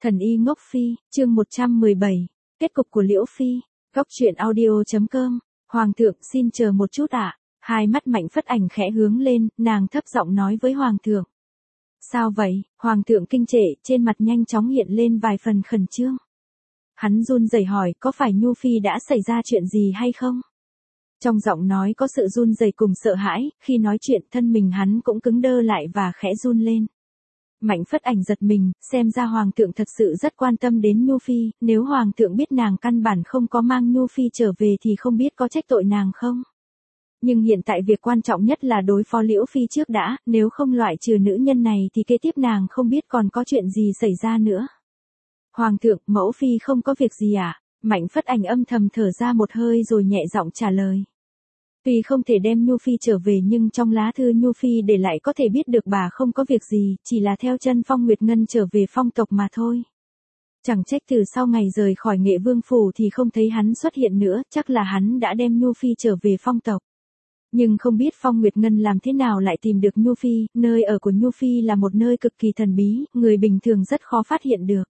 Thần y ngốc phi, chương 117, kết cục của Liễu Phi, góc truyện audio.com, Hoàng thượng xin chờ một chút ạ. Hai mắt Mạnh Phất Ảnh khẽ hướng lên, nàng thấp giọng nói với Hoàng thượng. Sao vậy? Hoàng thượng kinh trệ, trên mặt nhanh chóng hiện lên vài phần khẩn trương. Hắn run rẩy hỏi có phải Nhu Phi đã xảy ra chuyện gì hay không? Trong giọng nói có sự run rẩy cùng sợ hãi, khi nói chuyện thân mình hắn cũng cứng đơ lại và khẽ run lên. Mạnh Phất Ảnh giật mình, xem ra Hoàng thượng thật sự rất quan tâm đến Nhu Phi, nếu Hoàng thượng biết nàng căn bản không có mang Nhu Phi trở về thì không biết có trách tội nàng không? Nhưng hiện tại việc quan trọng nhất là đối phó Liễu Phi trước đã, nếu không loại trừ nữ nhân này thì kế tiếp nàng không biết còn có chuyện gì xảy ra nữa. Hoàng thượng, mẫu Phi không có việc gì à? Mạnh Phất Ảnh âm thầm thở ra một hơi rồi nhẹ giọng trả lời. Tuy không thể đem Nhu Phi trở về nhưng trong lá thư Nhu Phi để lại có thể biết được bà không có việc gì, chỉ là theo chân Phong Nguyệt Ngân trở về phong tộc mà thôi. Chẳng trách từ sau ngày rời khỏi Nghệ Vương Phủ thì không thấy hắn xuất hiện nữa, chắc là hắn đã đem Nhu Phi trở về phong tộc. Nhưng không biết Phong Nguyệt Ngân làm thế nào lại tìm được Nhu Phi, nơi ở của Nhu Phi là một nơi cực kỳ thần bí, người bình thường rất khó phát hiện được.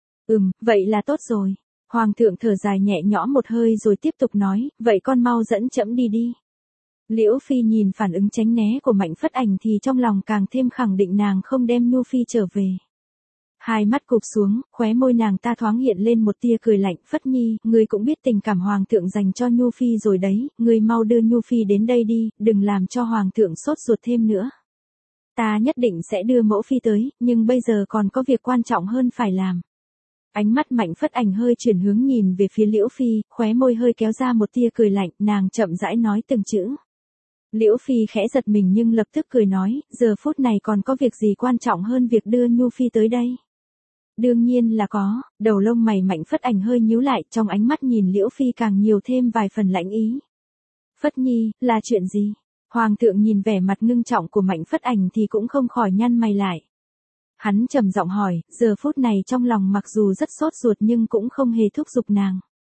Vậy là tốt rồi. Hoàng thượng thở dài nhẹ nhõm một hơi rồi tiếp tục nói, vậy con mau dẫn trẫm đi đi. Liễu Phi nhìn phản ứng tránh né của Mạnh Phất Ảnh thì trong lòng càng thêm khẳng định nàng không đem Nhu Phi trở về. Hai mắt cụp xuống, khóe môi nàng ta thoáng hiện lên một tia cười lạnh. Phất Nhi, ngươi cũng biết tình cảm Hoàng thượng dành cho Nhu Phi rồi đấy, ngươi mau đưa Nhu Phi đến đây đi, đừng làm cho Hoàng thượng sốt ruột thêm nữa. Ta nhất định sẽ đưa mẫu Phi tới, nhưng bây giờ còn có việc quan trọng hơn phải làm. Ánh mắt Mạnh Phất Ảnh hơi chuyển hướng nhìn về phía Liễu Phi, khóe môi hơi kéo ra một tia cười lạnh, nàng chậm rãi nói từng chữ. Liễu Phi khẽ giật mình nhưng lập tức cười nói, giờ phút này còn có việc gì quan trọng hơn việc đưa Nhu Phi tới đây? Đương nhiên là có, đầu lông mày Mạnh Phất Ảnh hơi nhíu lại, trong ánh mắt nhìn Liễu Phi càng nhiều thêm vài phần lãnh ý. Phất Nhi, là chuyện gì? Hoàng thượng nhìn vẻ mặt ngưng trọng của Mạnh Phất Ảnh thì cũng không khỏi nhăn mày lại. Hắn trầm giọng hỏi, giờ phút này trong lòng mặc dù rất sốt ruột nhưng cũng không hề thúc giục nàng.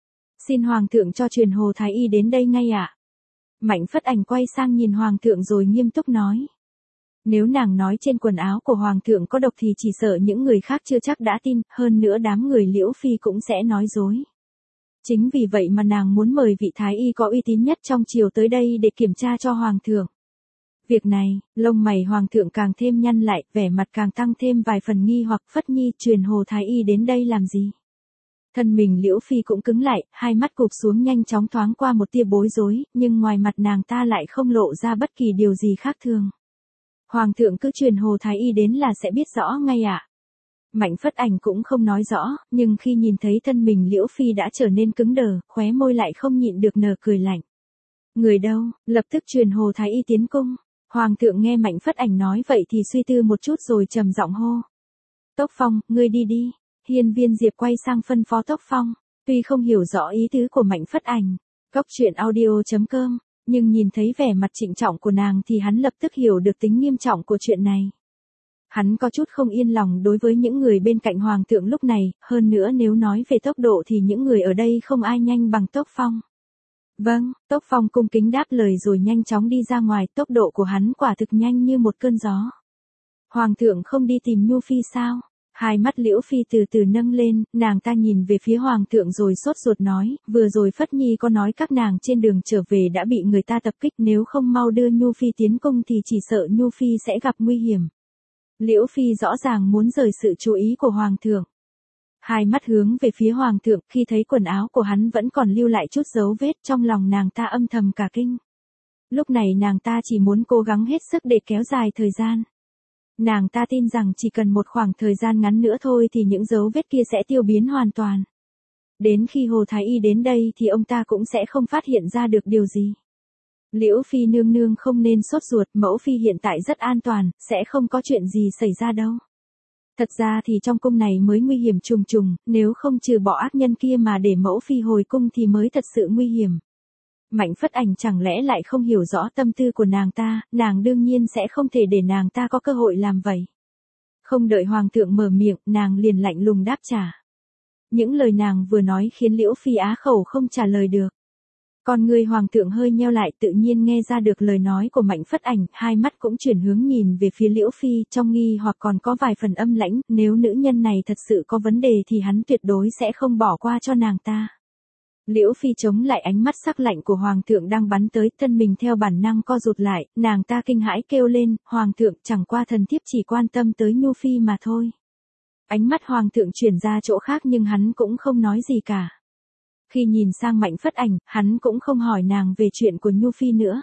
Xin Hoàng thượng cho truyền Hồ Thái Y đến đây ngay ạ. Mạnh Phất Ảnh quay sang nhìn Hoàng thượng rồi nghiêm túc nói. Nếu nàng nói trên quần áo của Hoàng thượng có độc thì chỉ sợ những người khác chưa chắc đã tin, hơn nữa đám người Liễu Phi cũng sẽ nói dối. Chính vì vậy mà nàng muốn mời vị Thái Y có uy tín nhất trong triều tới đây để kiểm tra cho Hoàng thượng. Việc này, lông mày Hoàng thượng càng thêm nhăn lại, vẻ mặt càng tăng thêm vài phần nghi hoặc. Phất Nhi, truyền Hồ Thái Y đến đây làm gì? Thân mình Liễu Phi cũng cứng lại, hai mắt cụp xuống nhanh chóng thoáng qua một tia bối rối, nhưng ngoài mặt nàng ta lại không lộ ra bất kỳ điều gì khác thường. Hoàng thượng cứ truyền Hồ Thái Y đến là sẽ biết rõ ngay ạ. Mạnh Phất Ảnh cũng không nói rõ, nhưng khi nhìn thấy thân mình Liễu Phi đã trở nên cứng đờ, khóe môi lại không nhịn được nở cười lạnh. Người đâu, lập tức truyền Hồ Thái Y tiến cung. Hoàng thượng nghe Mạnh Phất Ảnh nói vậy thì suy tư một chút rồi trầm giọng hô. Tốc Phong, ngươi đi đi. Hiên Viên Diệp quay sang phân phó Tốc Phong, tuy không hiểu rõ ý tứ của Mạnh Phất Ảnh, góc truyện audio.com, nhưng nhìn thấy vẻ mặt trịnh trọng của nàng thì hắn lập tức hiểu được tính nghiêm trọng của chuyện này. Hắn có chút không yên lòng đối với những người bên cạnh Hoàng thượng lúc này, hơn nữa nếu nói về tốc độ thì những người ở đây không ai nhanh bằng Tốc Phong. Vâng, Tốc Phong cung kính đáp lời rồi nhanh chóng đi ra ngoài, tốc độ của hắn quả thực nhanh như một cơn gió. Hoàng thượng không đi tìm Nhu Phi sao? Hai mắt Liễu Phi từ từ nâng lên, nàng ta nhìn về phía Hoàng thượng rồi sốt ruột nói, vừa rồi Phất Nhi có nói các nàng trên đường trở về đã bị người ta tập kích, nếu không mau đưa Nhu Phi tiến cung thì chỉ sợ Nhu Phi sẽ gặp nguy hiểm. Liễu Phi rõ ràng muốn rời sự chú ý của Hoàng thượng. Hai mắt hướng về phía Hoàng thượng, khi thấy quần áo của hắn vẫn còn lưu lại chút dấu vết, trong lòng nàng ta âm thầm cả kinh. Lúc này nàng ta chỉ muốn cố gắng hết sức để kéo dài thời gian. Nàng ta tin rằng chỉ cần một khoảng thời gian ngắn nữa thôi thì những dấu vết kia sẽ tiêu biến hoàn toàn. Đến khi Hồ Thái Y đến đây thì ông ta cũng sẽ không phát hiện ra được điều gì. Liễu Phi nương nương không nên sốt ruột, mẫu Phi hiện tại rất an toàn, sẽ không có chuyện gì xảy ra đâu. Thật ra thì trong cung này mới nguy hiểm trùng trùng, nếu không trừ bỏ ác nhân kia mà để mẫu Phi hồi cung thì mới thật sự nguy hiểm. Mạnh Phất Ảnh chẳng lẽ lại không hiểu rõ tâm tư của nàng ta, nàng đương nhiên sẽ không thể để nàng ta có cơ hội làm vậy. Không đợi Hoàng thượng mở miệng, nàng liền lạnh lùng đáp trả. Những lời nàng vừa nói khiến Liễu Phi á khẩu không trả lời được. Con người hoàng thượng hơi nheo lại, tự nhiên nghe ra được lời nói của Mạnh Phất Ảnh, hai mắt cũng chuyển hướng nhìn về phía Liễu Phi, trong nghi hoặc còn có vài phần âm lãnh, nếu nữ nhân này thật sự có vấn đề thì hắn tuyệt đối sẽ không bỏ qua cho nàng ta. Liễu Phi chống lại ánh mắt sắc lạnh của hoàng thượng đang bắn tới, thân mình theo bản năng co rụt lại, nàng ta kinh hãi kêu lên, hoàng thượng, chẳng qua thần thiếp chỉ quan tâm tới Nhu Phi mà thôi. Ánh mắt hoàng thượng chuyển ra chỗ khác nhưng hắn cũng không nói gì cả. Khi nhìn sang Mạnh Phất Ảnh, hắn cũng không hỏi nàng về chuyện của Nhu Phi nữa.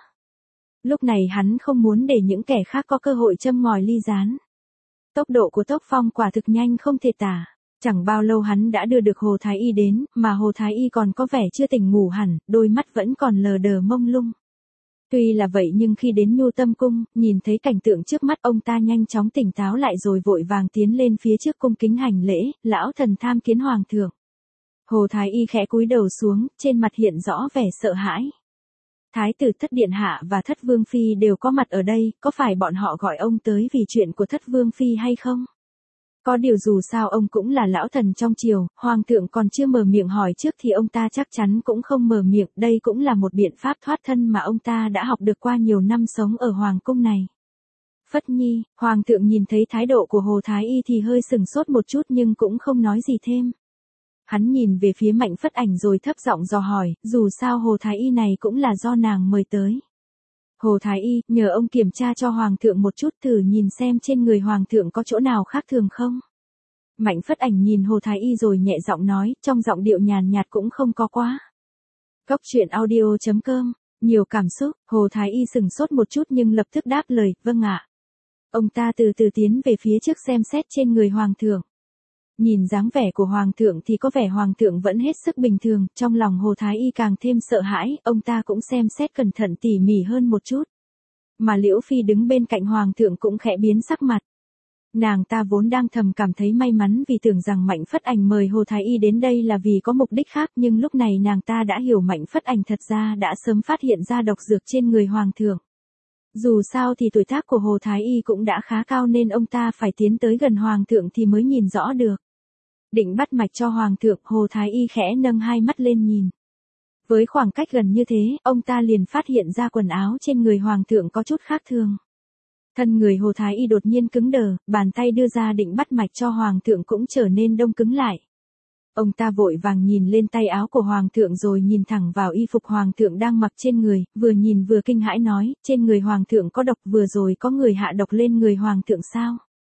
Lúc này hắn không muốn để những kẻ khác có cơ hội châm ngòi ly gián. Tốc độ của Tốc Phong quả thực nhanh không thể tả. Chẳng bao lâu hắn đã đưa được Hồ Thái Y đến, mà Hồ Thái Y còn có vẻ chưa tỉnh ngủ hẳn, đôi mắt vẫn còn lờ đờ mông lung. Tuy là vậy nhưng khi đến Nhu Tâm Cung, nhìn thấy cảnh tượng trước mắt ông ta nhanh chóng tỉnh táo lại rồi vội vàng tiến lên phía trước cung kính hành lễ, lão thần tham kiến hoàng thượng. Hồ Thái Y khẽ cúi đầu xuống, trên mặt hiện rõ vẻ sợ hãi. Thái tử Thất Điện Hạ và Thất Vương Phi đều có mặt ở đây, có phải bọn họ gọi ông tới vì chuyện của Thất Vương Phi hay không? Có điều dù sao ông cũng là lão thần trong triều, hoàng thượng còn chưa mở miệng hỏi trước thì ông ta chắc chắn cũng không mở miệng, đây cũng là một biện pháp thoát thân mà ông ta đã học được qua nhiều năm sống ở hoàng cung này. Phất Nhi, hoàng thượng nhìn thấy thái độ của Hồ Thái Y thì hơi sừng sốt một chút nhưng cũng không nói gì thêm. Hắn nhìn về phía Mạnh Phất Ảnh rồi thấp giọng dò hỏi, dù sao Hồ Thái Y này cũng là do nàng mời tới. Hồ Thái Y, nhờ ông kiểm tra cho hoàng thượng một chút, thử nhìn xem trên người hoàng thượng có chỗ nào khác thường không. Mạnh Phất Ảnh nhìn Hồ Thái Y rồi nhẹ giọng nói, trong giọng điệu nhàn nhạt cũng không có quá. Cốc truyện audio.com, nhiều cảm xúc, Hồ Thái Y sừng sốt một chút nhưng lập tức đáp lời, vâng ạ. Ông ta từ từ tiến về phía trước xem xét trên người hoàng thượng. Nhìn dáng vẻ của hoàng thượng thì có vẻ hoàng thượng vẫn hết sức bình thường, trong lòng Hồ Thái Y càng thêm sợ hãi, ông ta cũng xem xét cẩn thận tỉ mỉ hơn một chút. Mà Liễu Phi đứng bên cạnh hoàng thượng cũng khẽ biến sắc mặt. Nàng ta vốn đang thầm cảm thấy may mắn vì tưởng rằng Mạnh Phất Ảnh mời Hồ Thái Y đến đây là vì có mục đích khác, nhưng lúc này nàng ta đã hiểu Mạnh Phất Ảnh thật ra đã sớm phát hiện ra độc dược trên người hoàng thượng. Dù sao thì tuổi tác của Hồ Thái Y cũng đã khá cao nên ông ta phải tiến tới gần hoàng thượng thì mới nhìn rõ được. Định bắt mạch cho hoàng thượng, Hồ Thái Y khẽ nâng hai mắt lên nhìn. Với khoảng cách gần như thế, ông ta liền phát hiện ra quần áo trên người hoàng thượng có chút khác thường. Thân người Hồ Thái Y đột nhiên cứng đờ, bàn tay đưa ra định bắt mạch cho hoàng thượng cũng trở nên đông cứng lại. Ông ta vội vàng nhìn lên tay áo của hoàng thượng rồi nhìn thẳng vào y phục hoàng thượng đang mặc trên người, vừa nhìn vừa kinh hãi nói, trên người hoàng thượng có độc, vừa rồi có người hạ độc lên người hoàng thượng sao?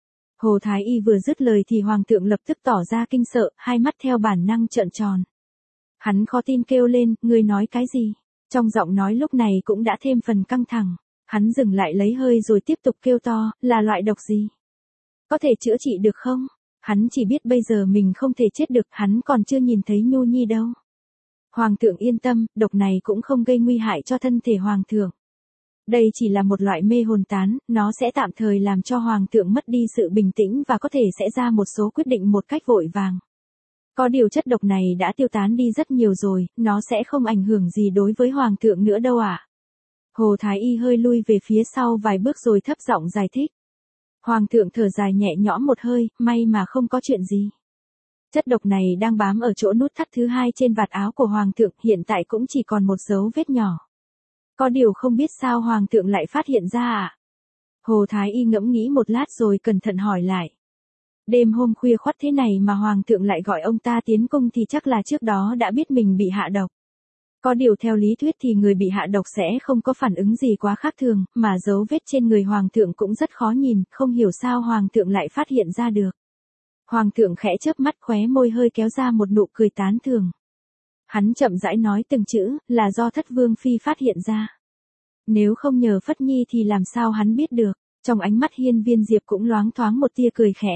Hồ Thái Y vừa dứt lời thì hoàng thượng lập tức tỏ ra kinh sợ, hai mắt theo bản năng trợn tròn. Hắn khó tin kêu lên, ngươi nói cái gì? Trong giọng nói lúc này cũng đã thêm phần căng thẳng. Hắn dừng lại lấy hơi rồi tiếp tục kêu to, là loại độc gì? Có thể chữa trị được không? Hắn chỉ biết bây giờ mình không thể chết được, hắn còn chưa nhìn thấy Nhu Nhi đâu. Hoàng thượng yên tâm, độc này cũng không gây nguy hại cho thân thể hoàng thượng. Đây chỉ là một loại mê hồn tán, nó sẽ tạm thời làm cho hoàng thượng mất đi sự bình tĩnh và có thể sẽ ra một số quyết định một cách vội vàng. Có điều chất độc này đã tiêu tán đi rất nhiều rồi, nó sẽ không ảnh hưởng gì đối với hoàng thượng nữa đâu ạ. Hồ Thái Y hơi lui về phía sau vài bước rồi thấp giọng giải thích. Hoàng thượng thở dài nhẹ nhõm một hơi, may mà không có chuyện gì. Chất độc này đang bám ở chỗ nút thắt thứ hai trên vạt áo của hoàng thượng, hiện tại cũng chỉ còn một dấu vết nhỏ. Có điều không biết sao hoàng thượng lại phát hiện ra ạ. Hồ Thái Y ngẫm nghĩ một lát rồi cẩn thận hỏi lại. Đêm hôm khuya khoắt thế này mà hoàng thượng lại gọi ông ta tiến cung thì chắc là trước đó đã biết mình bị hạ độc. Có điều theo lý thuyết thì người bị hạ độc sẽ không có phản ứng gì quá khác thường, mà dấu vết trên người hoàng thượng cũng rất khó nhìn, không hiểu sao hoàng thượng lại phát hiện ra được. Hoàng thượng khẽ chớp mắt, khóe môi hơi kéo ra một nụ cười tán thưởng. Hắn chậm rãi nói từng chữ, là do Thất Vương Phi phát hiện ra. Nếu không nhờ Phất Nhi thì làm sao hắn biết được, trong ánh mắt Hiên Viên Diệp cũng loáng thoáng một tia cười khẽ.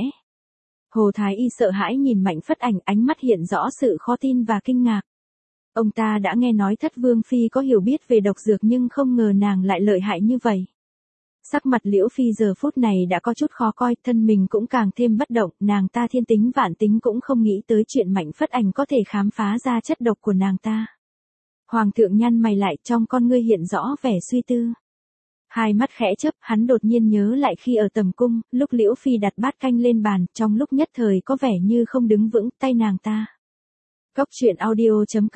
Hồ Thái Y sợ hãi nhìn Mạnh Phất Ảnh, ánh mắt hiện rõ sự khó tin và kinh ngạc. Ông ta đã nghe nói Thất Vương Phi có hiểu biết về độc dược nhưng không ngờ nàng lại lợi hại như vậy. Sắc mặt Liễu Phi giờ phút này đã có chút khó coi, thân mình cũng càng thêm bất động, nàng ta thiên tính vạn tính cũng không nghĩ tới chuyện Mạnh Phất Ảnh có thể khám phá ra chất độc của nàng ta. Hoàng thượng nhăn mày lại, trong con ngươi hiện rõ vẻ suy tư. Hai mắt khẽ chớp, hắn đột nhiên nhớ lại khi ở tầm cung, lúc Liễu Phi đặt bát canh lên bàn, trong lúc nhất thời có vẻ như không đứng vững tay nàng ta. Cốc truyện audio.com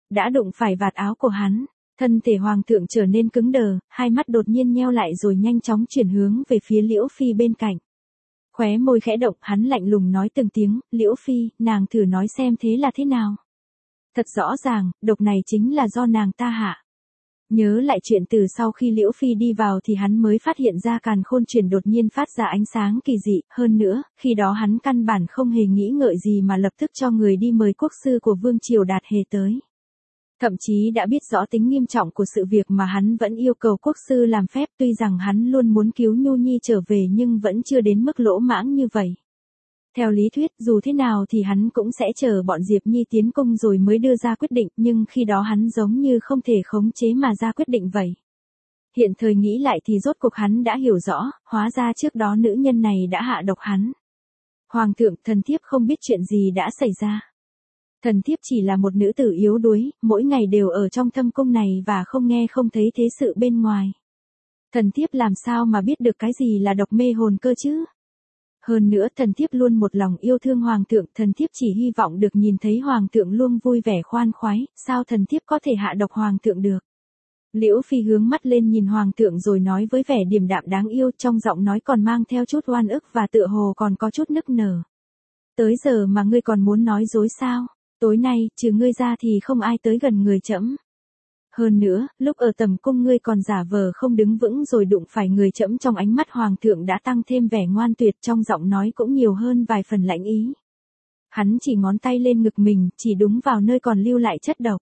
đã đụng phải vạt áo của hắn. Thân thể hoàng thượng trở nên cứng đờ, hai mắt đột nhiên nheo lại rồi nhanh chóng chuyển hướng về phía Liễu Phi bên cạnh. Khóe môi khẽ động, hắn lạnh lùng nói từng tiếng, Liễu Phi, nàng thử nói xem thế là thế nào. Thật rõ ràng, độc này chính là do nàng ta hạ. Nhớ lại chuyện từ sau khi Liễu Phi đi vào thì hắn mới phát hiện ra càn khôn truyền đột nhiên phát ra ánh sáng kỳ dị, hơn nữa, khi đó hắn căn bản không hề nghĩ ngợi gì mà lập tức cho người đi mời quốc sư của Vương Triều Đạt Hề tới. Thậm chí đã biết rõ tính nghiêm trọng của sự việc mà hắn vẫn yêu cầu quốc sư làm phép, tuy rằng hắn luôn muốn cứu Nhu Nhi trở về nhưng vẫn chưa đến mức lỗ mãng như vậy. Theo lý thuyết, dù thế nào thì hắn cũng sẽ chờ bọn Diệp Nhi tiến cung rồi mới đưa ra quyết định, nhưng khi đó hắn giống như không thể khống chế mà ra quyết định vậy. Hiện thời nghĩ lại thì rốt cuộc hắn đã hiểu rõ, hóa ra trước đó nữ nhân này đã hạ độc hắn. Hoàng thượng, thần thiếp không biết chuyện gì đã xảy ra. Thần thiếp chỉ là một nữ tử yếu đuối, mỗi ngày đều ở trong thâm cung này và không nghe không thấy thế sự bên ngoài. Thần thiếp làm sao mà biết được cái gì là độc mê hồn cơ chứ? Hơn nữa thần thiếp luôn một lòng yêu thương hoàng thượng, thần thiếp chỉ hy vọng được nhìn thấy hoàng thượng luôn vui vẻ khoan khoái, sao thần thiếp có thể hạ độc hoàng thượng được? Liễu Phi hướng mắt lên nhìn hoàng thượng rồi nói với vẻ điềm đạm đáng yêu, trong giọng nói còn mang theo chút oan ức và tựa hồ còn có chút nức nở. Tới giờ mà ngươi còn muốn nói dối sao? Tối nay, trừ ngươi ra thì không ai tới gần người trẫm. Hơn nữa, lúc ở tầm cung ngươi còn giả vờ không đứng vững rồi đụng phải người trẫm, trong ánh mắt hoàng thượng đã tăng thêm vẻ ngoan tuyệt, trong giọng nói cũng nhiều hơn vài phần lãnh ý. Hắn chỉ ngón tay lên ngực mình, chỉ đúng vào nơi còn lưu lại chất độc.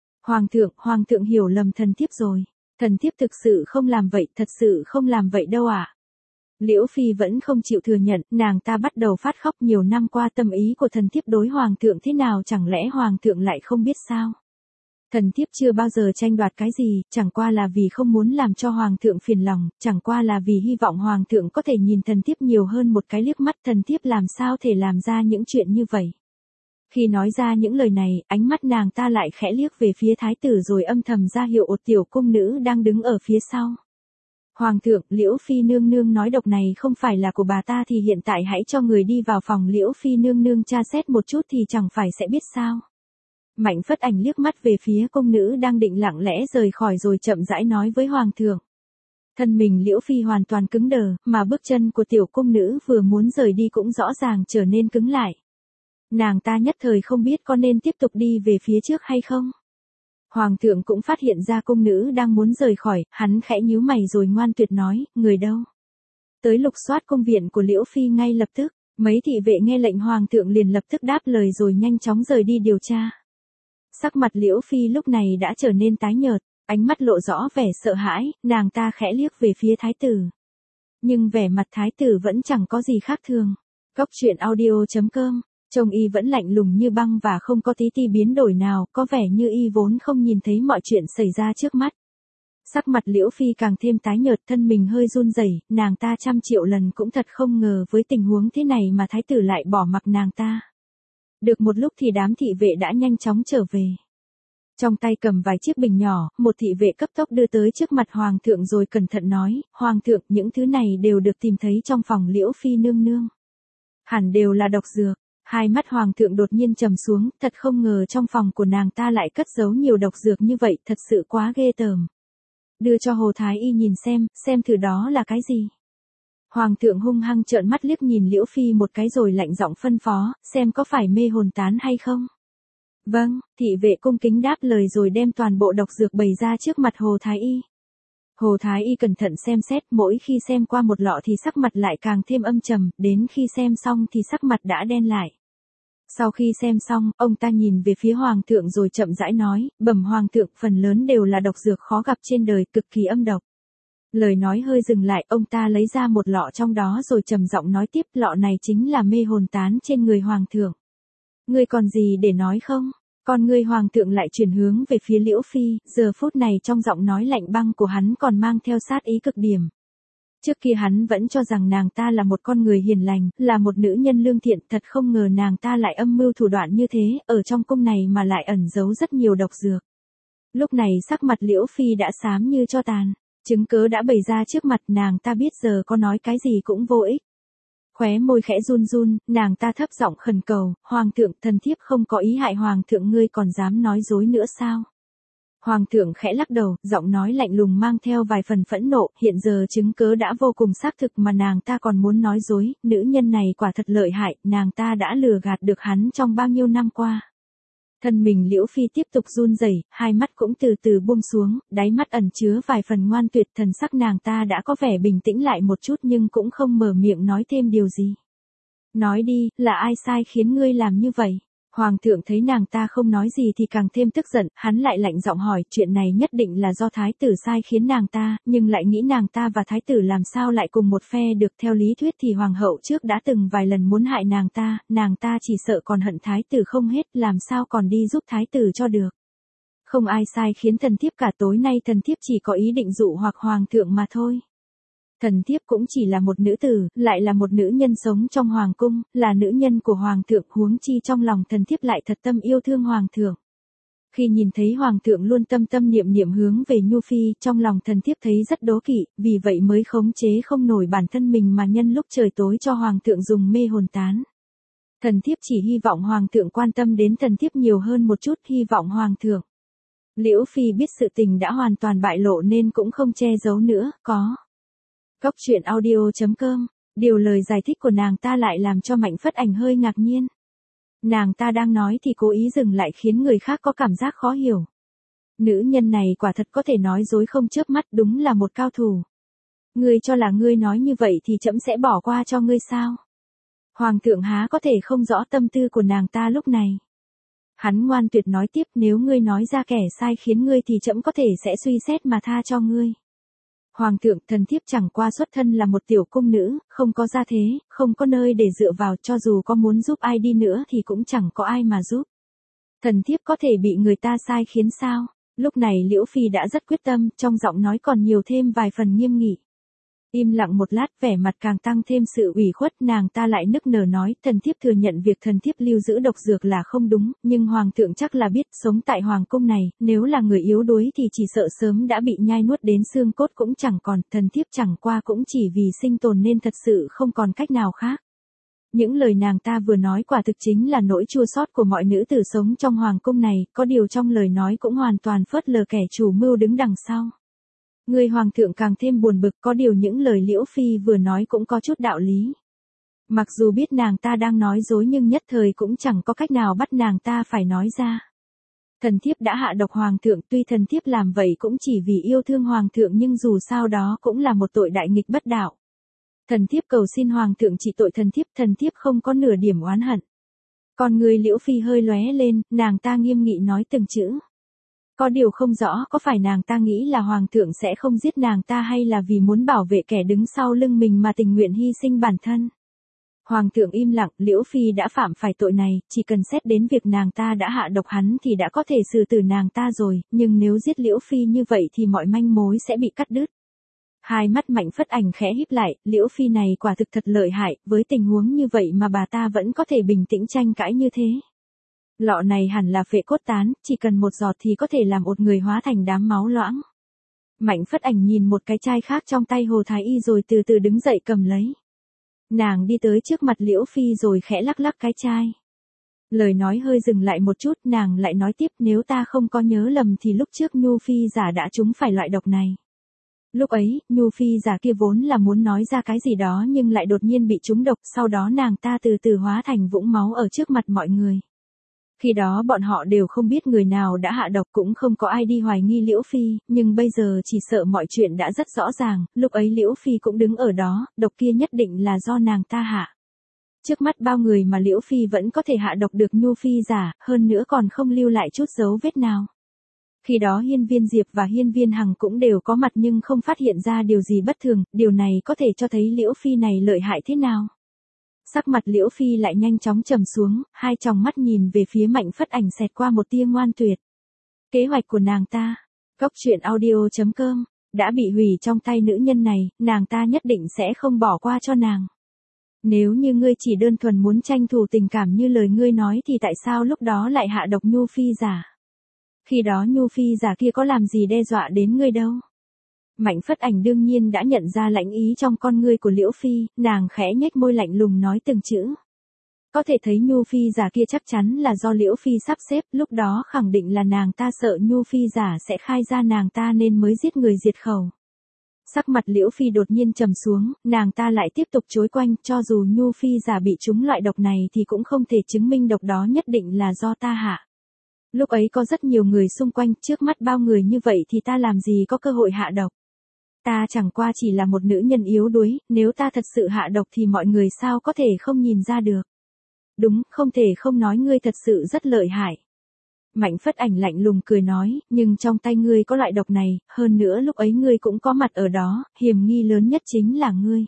Hoàng thượng hiểu lầm thần thiếp rồi. Thần thiếp thực sự không làm vậy, thật sự không làm vậy đâu ạ. Liễu Phi vẫn không chịu thừa nhận, nàng ta bắt đầu phát khóc, nhiều năm qua tâm ý của thần thiếp đối hoàng thượng thế nào chẳng lẽ hoàng thượng lại không biết sao? Thần thiếp chưa bao giờ tranh đoạt cái gì, chẳng qua là vì không muốn làm cho hoàng thượng phiền lòng, chẳng qua là vì hy vọng hoàng thượng có thể nhìn thần thiếp nhiều hơn một cái liếc mắt, thần thiếp làm sao thể làm ra những chuyện như vậy. Khi nói ra những lời này, ánh mắt nàng ta lại khẽ liếc về phía thái tử rồi âm thầm ra hiệu ột tiểu cung nữ đang đứng ở phía sau. Hoàng thượng, Liễu Phi nương nương nói độc này không phải là của bà ta thì hiện tại hãy cho người đi vào phòng Liễu Phi nương nương tra xét một chút thì chẳng phải sẽ biết sao. Mạnh Phất Ảnh liếc mắt về phía cung nữ đang định lặng lẽ rời khỏi rồi chậm rãi nói với hoàng thượng. Thân mình Liễu Phi hoàn toàn cứng đờ, mà bước chân của tiểu cung nữ vừa muốn rời đi cũng rõ ràng trở nên cứng lại. Nàng ta nhất thời không biết có nên tiếp tục đi về phía trước hay không. Hoàng thượng cũng phát hiện ra cung nữ đang muốn rời khỏi, hắn khẽ nhíu mày rồi ngoan tuyệt nói, người đâu? Tới lục soát cung viện của Liễu Phi ngay lập tức, mấy thị vệ nghe lệnh hoàng thượng liền lập tức đáp lời rồi nhanh chóng rời đi điều tra. Sắc mặt Liễu Phi lúc này đã trở nên tái nhợt, ánh mắt lộ rõ vẻ sợ hãi, nàng ta khẽ liếc về phía thái tử. Nhưng vẻ mặt thái tử vẫn chẳng có gì khác thường. Góc truyện audio.com, trông y vẫn lạnh lùng như băng và không có tí ti biến đổi nào, có vẻ như y vốn không nhìn thấy mọi chuyện xảy ra trước mắt. Sắc mặt Liễu Phi càng thêm tái nhợt, thân mình hơi run rẩy, nàng ta trăm triệu lần cũng thật không ngờ với tình huống thế này mà thái tử lại bỏ mặc nàng ta. Được một lúc thì đám thị vệ đã nhanh chóng trở về. Trong tay cầm vài chiếc bình nhỏ, một thị vệ cấp tốc đưa tới trước mặt hoàng thượng rồi cẩn thận nói, hoàng thượng, những thứ này đều được tìm thấy trong phòng Liễu Phi nương nương. Hẳn đều là độc dược. Hai mắt hoàng thượng đột nhiên trầm xuống, thật không ngờ trong phòng của nàng ta lại cất giấu nhiều độc dược như vậy, thật sự quá ghê tởm. Đưa cho Hồ Thái Y nhìn xem thử đó là cái gì. Hoàng thượng hung hăng trợn mắt liếc nhìn Liễu Phi một cái rồi lạnh giọng phân phó, xem có phải mê hồn tán hay không. Vâng, thị vệ cung kính đáp lời rồi đem toàn bộ độc dược bày ra trước mặt Hồ Thái Y. Hồ Thái Y cẩn thận xem xét, mỗi khi xem qua một lọ thì sắc mặt lại càng thêm âm trầm, đến khi xem xong thì sắc mặt đã đen lại. Sau khi xem xong, ông ta nhìn về phía hoàng thượng rồi chậm rãi nói, bẩm hoàng thượng, phần lớn đều là độc dược khó gặp trên đời, cực kỳ âm độc. Lời nói hơi dừng lại, ông ta lấy ra một lọ trong đó rồi trầm giọng nói tiếp, lọ này chính là mê hồn tán trên người hoàng thượng. Ngươi còn gì để nói không? Con ngươi hoàng thượng lại chuyển hướng về phía Liễu Phi, giờ phút này trong giọng nói lạnh băng của hắn còn mang theo sát ý cực điểm. Trước kia hắn vẫn cho rằng nàng ta là một con người hiền lành, là một nữ nhân lương thiện, thật không ngờ nàng ta lại âm mưu thủ đoạn như thế, ở trong cung này mà lại ẩn giấu rất nhiều độc dược. Lúc này sắc mặt Liễu Phi đã xám như tro tàn, chứng cớ đã bày ra trước mặt, nàng ta biết giờ có nói cái gì cũng vô ích. Khóe môi khẽ run run, nàng ta thấp giọng khẩn cầu, Hoàng thượng, thần thiếp không có ý hại Hoàng thượng, ngươi còn dám nói dối nữa sao? Hoàng thượng khẽ lắc đầu, giọng nói lạnh lùng mang theo vài phần phẫn nộ, hiện giờ chứng cớ đã vô cùng xác thực mà nàng ta còn muốn nói dối, nữ nhân này quả thật lợi hại, nàng ta đã lừa gạt được hắn trong bao nhiêu năm qua. Thân mình Liễu Phi tiếp tục run rẩy, hai mắt cũng từ từ buông xuống, đáy mắt ẩn chứa vài phần ngoan tuyệt, thần sắc nàng ta đã có vẻ bình tĩnh lại một chút nhưng cũng không mở miệng nói thêm điều gì. Nói đi, là ai sai khiến ngươi làm như vậy? Hoàng thượng thấy nàng ta không nói gì thì càng thêm tức giận, hắn lại lạnh giọng hỏi, chuyện này nhất định là do thái tử sai khiến nàng ta, nhưng lại nghĩ nàng ta và thái tử làm sao lại cùng một phe được, theo lý thuyết thì hoàng hậu trước đã từng vài lần muốn hại nàng ta chỉ sợ còn hận thái tử không hết, làm sao còn đi giúp thái tử cho được. Không ai sai khiến thần thiếp cả, tối nay thần thiếp chỉ có ý định dụ hoặc hoàng thượng mà thôi. Thần thiếp cũng chỉ là một nữ tử, lại là một nữ nhân sống trong hoàng cung, là nữ nhân của hoàng thượng, huống chi trong lòng thần thiếp lại thật tâm yêu thương hoàng thượng. Khi nhìn thấy hoàng thượng luôn tâm tâm niệm niệm hướng về Nhu Phi, trong lòng thần thiếp thấy rất đố kỵ, vì vậy mới khống chế không nổi bản thân mình mà nhân lúc trời tối cho hoàng thượng dùng mê hồn tán. Thần thiếp chỉ hy vọng hoàng thượng quan tâm đến thần thiếp nhiều hơn một chút, hy vọng hoàng thượng. Liễu Phi biết sự tình đã hoàn toàn bại lộ nên cũng không che giấu nữa, có. Góc truyện audio.com, điều lời giải thích của nàng ta lại làm cho Mạnh Phất Ảnh hơi ngạc nhiên. Nàng ta đang nói thì cố ý dừng lại khiến người khác có cảm giác khó hiểu. Nữ nhân này quả thật có thể nói dối không chớp mắt, đúng là một cao thủ. Ngươi cho là ngươi nói như vậy thì trẫm sẽ bỏ qua cho ngươi sao? Hoàng thượng há có thể không rõ tâm tư của nàng ta lúc này. Hắn ngoan tuyệt nói tiếp, nếu ngươi nói ra kẻ sai khiến ngươi thì trẫm có thể sẽ suy xét mà tha cho ngươi. Hoàng thượng, thần thiếp chẳng qua xuất thân là một tiểu cung nữ, không có gia thế, không có nơi để dựa vào, cho dù có muốn giúp ai đi nữa thì cũng chẳng có ai mà giúp. Thần thiếp có thể bị người ta sai khiến sao? Lúc này Liễu Phi đã rất quyết tâm, trong giọng nói còn nhiều thêm vài phần nghiêm nghị. Im lặng một lát, vẻ mặt càng tăng thêm sự ủy khuất, nàng ta lại nức nở nói, thần thiếp thừa nhận việc thần thiếp lưu giữ độc dược là không đúng, nhưng hoàng thượng chắc là biết, sống tại hoàng cung này, nếu là người yếu đuối thì chỉ sợ sớm đã bị nhai nuốt đến xương cốt cũng chẳng còn, thần thiếp chẳng qua cũng chỉ vì sinh tồn nên thật sự không còn cách nào khác. Những lời nàng ta vừa nói quả thực chính là nỗi chua xót của mọi nữ tử sống trong hoàng cung này, có điều trong lời nói cũng hoàn toàn phớt lờ kẻ chủ mưu đứng đằng sau. Người hoàng thượng càng thêm buồn bực, có điều những lời Liễu Phi vừa nói cũng có chút đạo lý. Mặc dù biết nàng ta đang nói dối nhưng nhất thời cũng chẳng có cách nào bắt nàng ta phải nói ra. Thần thiếp đã hạ độc hoàng thượng, tuy thần thiếp làm vậy cũng chỉ vì yêu thương hoàng thượng nhưng dù sao đó cũng là một tội đại nghịch bất đạo. Thần thiếp cầu xin hoàng thượng trị tội thần thiếp không có nửa điểm oán hận. Còn người Liễu Phi hơi lóe lên, nàng ta nghiêm nghị nói từng chữ. Có điều không rõ có phải nàng ta nghĩ là hoàng thượng sẽ không giết nàng ta hay là vì muốn bảo vệ kẻ đứng sau lưng mình mà tình nguyện hy sinh bản thân. Hoàng thượng im lặng, Liễu Phi đã phạm phải tội này, chỉ cần xét đến việc nàng ta đã hạ độc hắn thì đã có thể xử tử nàng ta rồi, nhưng nếu giết Liễu Phi như vậy thì mọi manh mối sẽ bị cắt đứt. Hai mắt Mạnh Phất Ảnh khẽ híp lại, Liễu Phi này quả thực thật lợi hại, với tình huống như vậy mà bà ta vẫn có thể bình tĩnh tranh cãi như thế. Lọ này hẳn là phệ cốt tán, chỉ cần một giọt thì có thể làm một người hóa thành đám máu loãng. Mạnh Phất Ảnh nhìn một cái chai khác trong tay Hồ Thái Y rồi từ từ đứng dậy cầm lấy. Nàng đi tới trước mặt Liễu Phi rồi khẽ lắc lắc cái chai. Lời nói hơi dừng lại một chút, nàng lại nói tiếp, nếu ta không có nhớ lầm thì lúc trước Nhu Phi giả đã trúng phải loại độc này. Lúc ấy, Nhu Phi giả kia vốn là muốn nói ra cái gì đó nhưng lại đột nhiên bị trúng độc, sau đó nàng ta từ từ hóa thành vũng máu ở trước mặt mọi người. Khi đó bọn họ đều không biết người nào đã hạ độc, cũng không có ai đi hoài nghi Liễu Phi, nhưng bây giờ chỉ sợ mọi chuyện đã rất rõ ràng, lúc ấy Liễu Phi cũng đứng ở đó, độc kia nhất định là do nàng ta hạ. Trước mắt bao người mà Liễu Phi vẫn có thể hạ độc được Nhu Phi giả, hơn nữa còn không lưu lại chút dấu vết nào. Khi đó Hiên Viên Diệp và Hiên Viên Hằng cũng đều có mặt nhưng không phát hiện ra điều gì bất thường, điều này có thể cho thấy Liễu Phi này lợi hại thế nào. Sắc mặt Liễu Phi lại nhanh chóng trầm xuống, hai tròng mắt nhìn về phía Mạnh Phất Ảnh xẹt qua một tia ngoan tuyệt. Kế hoạch của nàng ta, góc truyện audio.com, đã bị hủy trong tay nữ nhân này, nàng ta nhất định sẽ không bỏ qua cho nàng. Nếu như ngươi chỉ đơn thuần muốn tranh thủ tình cảm như lời ngươi nói thì tại sao lúc đó lại hạ độc Nhu Phi giả? Khi đó Nhu Phi giả kia có làm gì đe dọa đến ngươi đâu. Mạnh Phất Ảnh đương nhiên đã nhận ra lãnh ý trong con ngươi của Liễu Phi, nàng khẽ nhếch môi lạnh lùng nói từng chữ. Có thể thấy Nhu Phi giả kia chắc chắn là do Liễu Phi sắp xếp, lúc đó khẳng định là nàng ta sợ Nhu Phi giả sẽ khai ra nàng ta nên mới giết người diệt khẩu. Sắc mặt Liễu Phi đột nhiên trầm xuống, nàng ta lại tiếp tục chối quanh, cho dù Nhu Phi giả bị trúng loại độc này thì cũng không thể chứng minh độc đó nhất định là do ta hạ. Lúc ấy có rất nhiều người xung quanh, trước mắt bao người như vậy thì ta làm gì có cơ hội hạ độc. Ta chẳng qua chỉ là một nữ nhân yếu đuối, nếu ta thật sự hạ độc thì mọi người sao có thể không nhìn ra được. Đúng, không thể không nói ngươi thật sự rất lợi hại. Mạnh Phất Ảnh lạnh lùng cười nói, nhưng trong tay ngươi có loại độc này, hơn nữa lúc ấy ngươi cũng có mặt ở đó, hiểm nghi lớn nhất chính là ngươi.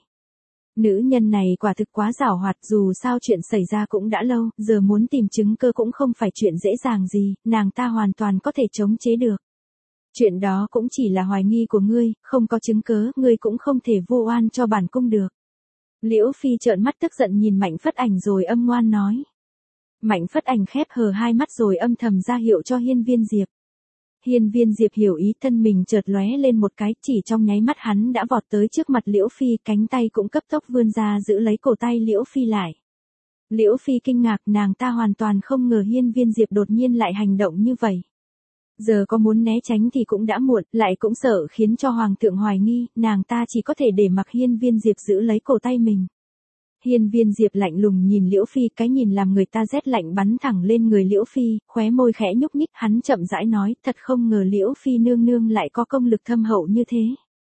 Nữ nhân này quả thực quá giảo hoạt, dù sao chuyện xảy ra cũng đã lâu, giờ muốn tìm chứng cơ cũng không phải chuyện dễ dàng gì, nàng ta hoàn toàn có thể chống chế được. Chuyện đó cũng chỉ là hoài nghi của ngươi, không có chứng cớ, ngươi cũng không thể vu oan cho bản cung được. Liễu Phi trợn mắt tức giận nhìn Mạnh Phất Ảnh rồi âm ngoan nói. Mạnh Phất Ảnh khép hờ hai mắt rồi âm thầm ra hiệu cho Hiên Viên Diệp. Hiên Viên Diệp hiểu ý, thân mình chợt lóe lên một cái, chỉ trong nháy mắt hắn đã vọt tới trước mặt Liễu Phi, cánh tay cũng cấp tốc vươn ra giữ lấy cổ tay Liễu Phi lại. Liễu Phi kinh ngạc, nàng ta hoàn toàn không ngờ Hiên Viên Diệp đột nhiên lại hành động như vậy. Giờ có muốn né tránh thì cũng đã muộn, lại cũng sợ khiến cho Hoàng thượng hoài nghi, nàng ta chỉ có thể để mặc Hiên Viên Diệp giữ lấy cổ tay mình. Hiên Viên Diệp lạnh lùng nhìn Liễu Phi, cái nhìn làm người ta rét lạnh bắn thẳng lên người Liễu Phi, khóe môi khẽ nhúc nhích, hắn chậm rãi nói, thật không ngờ Liễu Phi nương nương lại có công lực thâm hậu như thế.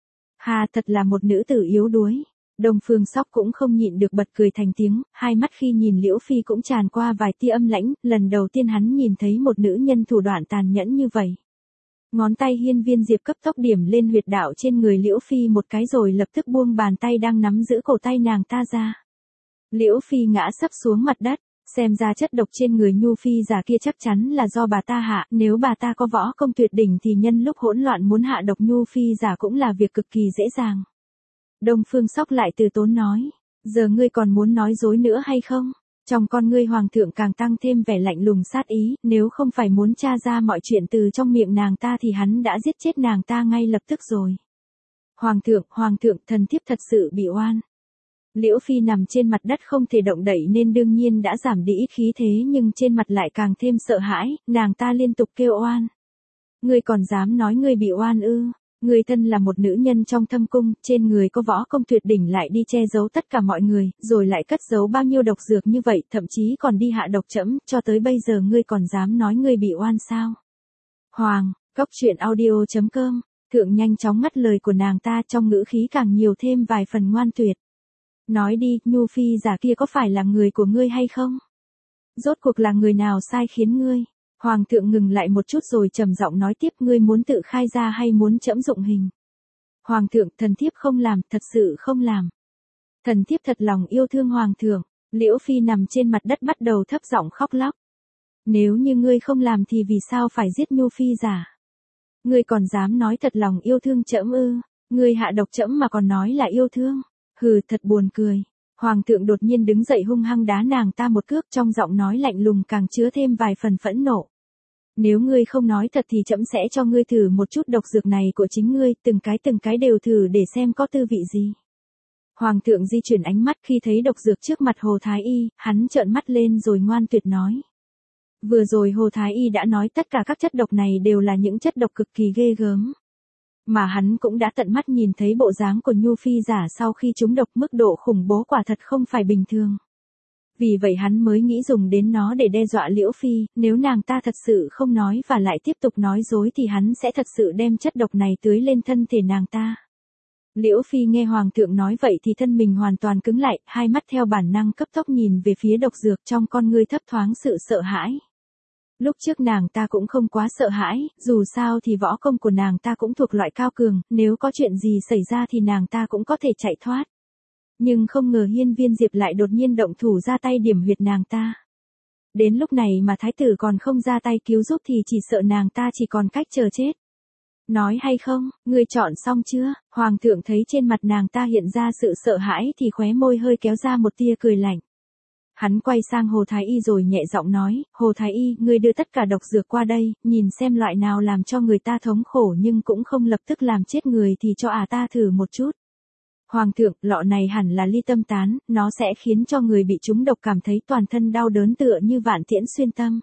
Hà, thật là một nữ tử yếu đuối. Đông Phương Sóc cũng không nhịn được bật cười thành tiếng, hai mắt khi nhìn Liễu Phi cũng tràn qua vài tia âm lãnh, lần đầu tiên hắn nhìn thấy một nữ nhân thủ đoạn tàn nhẫn như vậy. Ngón tay Hiên Viên Diệp cấp tốc điểm lên huyệt đạo trên người Liễu Phi một cái rồi lập tức buông bàn tay đang nắm giữ cổ tay nàng ta ra. Liễu Phi ngã sấp xuống mặt đất, xem ra chất độc trên người Nhu Phi giả kia chắc chắn là do bà ta hạ, nếu bà ta có võ công tuyệt đỉnh thì nhân lúc hỗn loạn muốn hạ độc Nhu Phi giả cũng là việc cực kỳ dễ dàng. Đông Phương Sóc lại từ tốn nói, giờ ngươi còn muốn nói dối nữa hay không? Trong con ngươi Hoàng thượng càng tăng thêm vẻ lạnh lùng sát ý, nếu không phải muốn tra ra mọi chuyện từ trong miệng nàng ta thì hắn đã giết chết nàng ta ngay lập tức rồi. Hoàng thượng, thần thiếp thật sự bị oan. Liễu Phi nằm trên mặt đất không thể động đậy nên đương nhiên đã giảm đi ít khí thế nhưng trên mặt lại càng thêm sợ hãi, nàng ta liên tục kêu oan. Ngươi còn dám nói ngươi bị oan ư? Ngươi thân là một nữ nhân trong thâm cung, trên người có võ công tuyệt đỉnh lại đi che giấu tất cả mọi người, rồi lại cất giấu bao nhiêu độc dược như vậy, thậm chí còn đi hạ độc trẫm, cho tới bây giờ ngươi còn dám nói ngươi bị oan sao? Góc truyện audio.com, Thượng nhanh chóng ngắt lời của nàng ta, trong ngữ khí càng nhiều thêm vài phần ngoan tuyệt. Nói đi, Nhu Phi giả kia có phải là người của ngươi hay không? Rốt cuộc là người nào sai khiến ngươi? Hoàng thượng ngừng lại một chút rồi trầm giọng nói tiếp, ngươi muốn tự khai ra hay muốn trẫm dụng hình? Hoàng thượng, thần thiếp không làm, thật sự không làm. Thần thiếp thật lòng yêu thương Hoàng thượng. Liễu Phi nằm trên mặt đất bắt đầu thấp giọng khóc lóc. Nếu như ngươi không làm thì vì sao phải giết Nhu Phi giả? Ngươi còn dám nói thật lòng yêu thương trẫm ư? Ngươi hạ độc trẫm mà còn nói là yêu thương. Hừ, thật buồn cười. Hoàng thượng đột nhiên đứng dậy hung hăng đá nàng ta một cước, trong giọng nói lạnh lùng càng chứa thêm vài phần phẫn nộ. Nếu ngươi không nói thật thì trẫm sẽ cho ngươi thử một chút độc dược này của chính ngươi, từng cái đều thử để xem có tư vị gì. Hoàng thượng di chuyển ánh mắt khi thấy độc dược trước mặt Hồ Thái Y, hắn trợn mắt lên rồi ngoan tuyệt nói. Vừa rồi Hồ Thái Y đã nói tất cả các chất độc này đều là những chất độc cực kỳ ghê gớm. Mà hắn cũng đã tận mắt nhìn thấy bộ dáng của Nhu Phi giả sau khi trúng độc, mức độ khủng bố quả thật không phải bình thường. Vì vậy hắn mới nghĩ dùng đến nó để đe dọa Liễu Phi, nếu nàng ta thật sự không nói và lại tiếp tục nói dối thì hắn sẽ thật sự đem chất độc này tưới lên thân thể nàng ta. Liễu Phi nghe Hoàng thượng nói vậy thì thân mình hoàn toàn cứng lại, hai mắt theo bản năng cấp tốc nhìn về phía độc dược, trong con ngươi thấp thoáng sự sợ hãi. Lúc trước nàng ta cũng không quá sợ hãi, dù sao thì võ công của nàng ta cũng thuộc loại cao cường, nếu có chuyện gì xảy ra thì nàng ta cũng có thể chạy thoát. Nhưng không ngờ Hiên Viên Diệp lại đột nhiên động thủ ra tay điểm huyệt nàng ta. Đến lúc này mà thái tử còn không ra tay cứu giúp thì chỉ sợ nàng ta chỉ còn cách chờ chết. Nói hay không, ngươi chọn xong chưa? Hoàng thượng thấy trên mặt nàng ta hiện ra sự sợ hãi thì khóe môi hơi kéo ra một tia cười lạnh. Hắn quay sang Hồ Thái Y rồi nhẹ giọng nói, Hồ Thái Y, ngươi đưa tất cả độc dược qua đây, nhìn xem loại nào làm cho người ta thống khổ nhưng cũng không lập tức làm chết người thì cho ta thử một chút. Hoàng thượng, lọ này hẳn là ly tâm tán, nó sẽ khiến cho người bị trúng độc cảm thấy toàn thân đau đớn tựa như vạn tiễn xuyên tâm.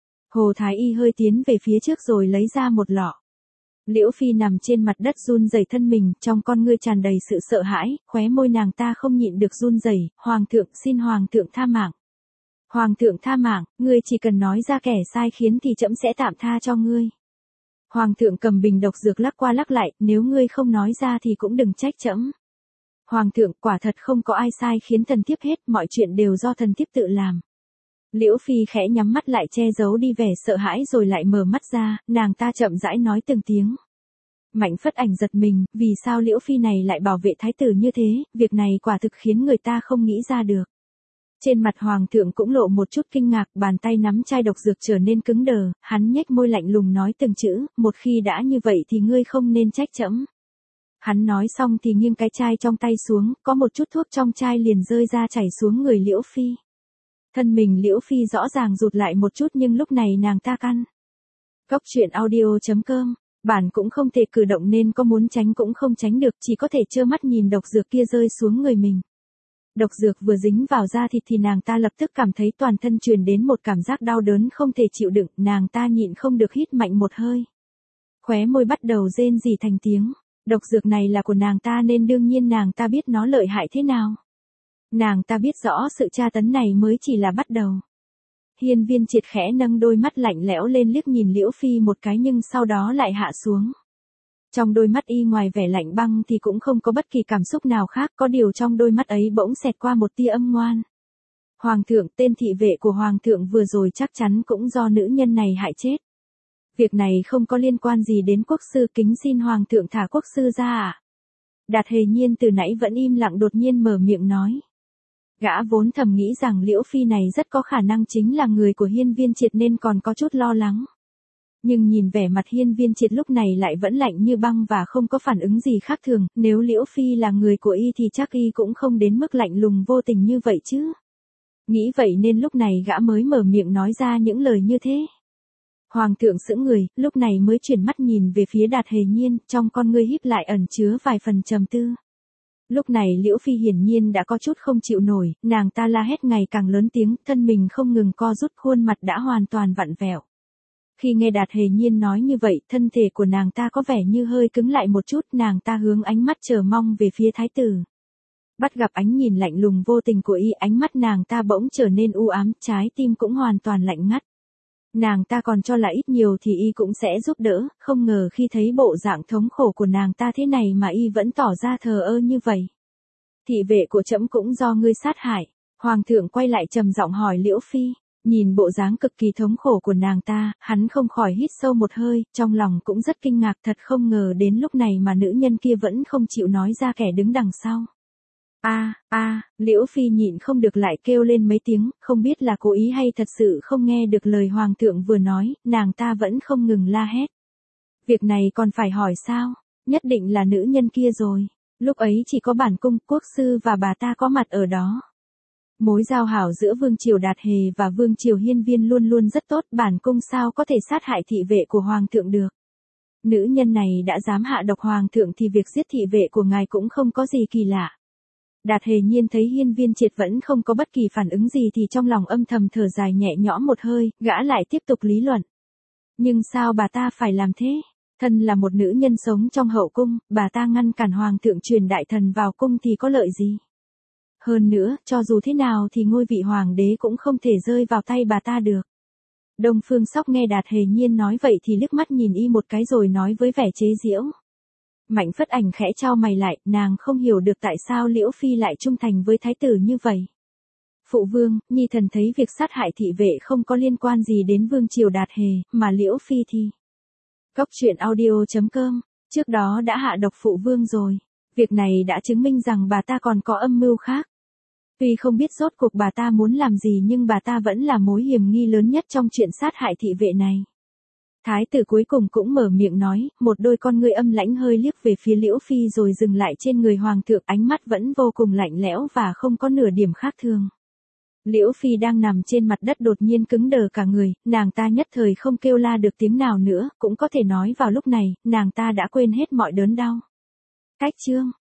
Hồ Thái Y hơi tiến về phía trước rồi lấy ra một lọ. Liễu Phi nằm trên mặt đất run rẩy thân mình, trong con ngươi tràn đầy sự sợ hãi, khóe môi nàng ta không nhịn được run rẩy. Hoàng thượng, xin Hoàng thượng tha mạng. Hoàng thượng tha mạng, ngươi chỉ cần nói ra kẻ sai khiến thì trẫm sẽ tạm tha cho ngươi. Hoàng thượng cầm bình độc dược lắc qua lắc lại, nếu ngươi không nói ra thì cũng đừng trách trẫm. Hoàng thượng, quả thật không có ai sai khiến thần thiếp hết, mọi chuyện đều do thần thiếp tự làm. Liễu Phi khẽ nhắm mắt lại che giấu đi vẻ sợ hãi rồi lại mở mắt ra, nàng ta chậm rãi nói từng tiếng. Mạnh Phất Ảnh giật mình, vì sao Liễu Phi này lại bảo vệ thái tử như thế, việc này quả thực khiến người ta không nghĩ ra được. Trên mặt Hoàng thượng cũng lộ một chút kinh ngạc, bàn tay nắm chai độc dược trở nên cứng đờ, hắn nhếch môi lạnh lùng nói từng chữ, một khi đã như vậy thì ngươi không nên trách trẫm. Hắn nói xong thì nghiêng cái chai trong tay xuống, có một chút thuốc trong chai liền rơi ra chảy xuống người Liễu Phi. Thân mình Liễu Phi rõ ràng rụt lại một chút nhưng lúc này nàng ta căn. Cốc truyện audio.com, bản cũng không thể cử động nên có muốn tránh cũng không tránh được, chỉ có thể trơ mắt nhìn độc dược kia rơi xuống người mình. Độc dược vừa dính vào da thịt thì nàng ta lập tức cảm thấy toàn thân truyền đến một cảm giác đau đớn không thể chịu đựng, nàng ta nhịn không được hít mạnh một hơi. Khóe môi bắt đầu rên rỉ thành tiếng, độc dược này là của nàng ta nên đương nhiên nàng ta biết nó lợi hại thế nào. Nàng ta biết rõ sự tra tấn này mới chỉ là bắt đầu. Hiên Viên Triệt khẽ nâng đôi mắt lạnh lẽo lên liếc nhìn Liễu Phi một cái nhưng sau đó lại hạ xuống. Trong đôi mắt y ngoài vẻ lạnh băng thì cũng không có bất kỳ cảm xúc nào khác, có điều trong đôi mắt ấy bỗng xẹt qua một tia âm ngoan. Hoàng thượng, tên thị vệ của Hoàng thượng vừa rồi chắc chắn cũng do nữ nhân này hại chết. Việc này không có liên quan gì đến quốc sư, kính xin Hoàng thượng thả quốc sư ra ạ. Đạt Hề Nhiên từ nãy vẫn im lặng đột nhiên mở miệng nói. Gã vốn thầm nghĩ rằng Liễu Phi này rất có khả năng chính là người của Hiên Viên Triệt nên còn có chút lo lắng. Nhưng nhìn vẻ mặt Hiên Viên Triệt lúc này lại vẫn lạnh như băng và không có phản ứng gì khác thường, nếu Liễu Phi là người của y thì chắc y cũng không đến mức lạnh lùng vô tình như vậy chứ. Nghĩ vậy nên lúc này gã mới mở miệng nói ra những lời như thế. Hoàng thượng sững người, lúc này mới chuyển mắt nhìn về phía Đạt Hề Nhiên, trong con ngươi híp lại ẩn chứa vài phần trầm tư. Lúc này Liễu Phi hiển nhiên đã có chút không chịu nổi, nàng ta la hét ngày càng lớn tiếng, thân mình không ngừng co rút, khuôn mặt đã hoàn toàn vặn vẹo. Khi nghe Đạt Hề Nhiên nói như vậy, thân thể của nàng ta có vẻ như hơi cứng lại một chút, nàng ta hướng ánh mắt chờ mong về phía thái tử. Bắt gặp ánh nhìn lạnh lùng vô tình của y, ánh mắt nàng ta bỗng trở nên u ám, trái tim cũng hoàn toàn lạnh ngắt. Nàng ta còn cho là ít nhiều thì y cũng sẽ giúp đỡ, không ngờ khi thấy bộ dạng thống khổ của nàng ta thế này mà y vẫn tỏ ra thờ ơ như vậy. Thị vệ của trẫm cũng do ngươi sát hại. Hoàng thượng quay lại trầm giọng hỏi Liễu Phi, nhìn bộ dáng cực kỳ thống khổ của nàng ta, hắn không khỏi hít sâu một hơi, trong lòng cũng rất kinh ngạc, thật không ngờ đến lúc này mà nữ nhân kia vẫn không chịu nói ra kẻ đứng đằng sau. Liễu Phi nhịn không được lại kêu lên mấy tiếng, không biết là cố ý hay thật sự không nghe được lời Hoàng thượng vừa nói, nàng ta vẫn không ngừng la hét. Việc này còn phải hỏi sao, nhất định là nữ nhân kia rồi, lúc ấy chỉ có bản cung, quốc sư và bà ta có mặt ở đó. Mối giao hảo giữa Vương Triều Đạt Hề và Vương Triều Hiên Viên luôn luôn rất tốt, bản cung sao có thể sát hại thị vệ của Hoàng thượng được. Nữ nhân này đã dám hạ độc Hoàng thượng thì việc giết thị vệ của ngài cũng không có gì kỳ lạ. Đạt Hề Nhiên thấy Hiên Viên Triệt vẫn không có bất kỳ phản ứng gì thì trong lòng âm thầm thở dài nhẹ nhõm một hơi, gã lại tiếp tục lý luận. Nhưng sao bà ta phải làm thế? Thân là một nữ nhân sống trong hậu cung, bà ta ngăn cản Hoàng thượng truyền đại thần vào cung thì có lợi gì? Hơn nữa, cho dù thế nào thì ngôi vị Hoàng đế cũng không thể rơi vào tay bà ta được. Đông Phương Sóc nghe Đạt Hề Nhiên nói vậy thì liếc mắt nhìn y một cái rồi nói với vẻ chế giễu. Mạnh Phất Ảnh khẽ chau mày lại, nàng không hiểu được tại sao Liễu Phi lại trung thành với thái tử như vậy. Phụ vương, nhi thần thấy việc sát hại thị vệ không có liên quan gì đến Vương Triều Đạt Hề, mà Liễu Phi thì. Cốc truyện audio.com, trước đó đã hạ độc phụ vương rồi. Việc này đã chứng minh rằng bà ta còn có âm mưu khác. Tuy không biết rốt cuộc bà ta muốn làm gì nhưng bà ta vẫn là mối hiểm nghi lớn nhất trong chuyện sát hại thị vệ này. Thái tử cuối cùng cũng mở miệng nói, một đôi con ngươi âm lãnh hơi liếc về phía Liễu Phi rồi dừng lại trên người Hoàng thượng, ánh mắt vẫn vô cùng lạnh lẽo và không có nửa điểm khác thường. Liễu Phi đang nằm trên mặt đất đột nhiên cứng đờ cả người, nàng ta nhất thời không kêu la được tiếng nào nữa, cũng có thể nói vào lúc này, nàng ta đã quên hết mọi đớn đau. Cách chương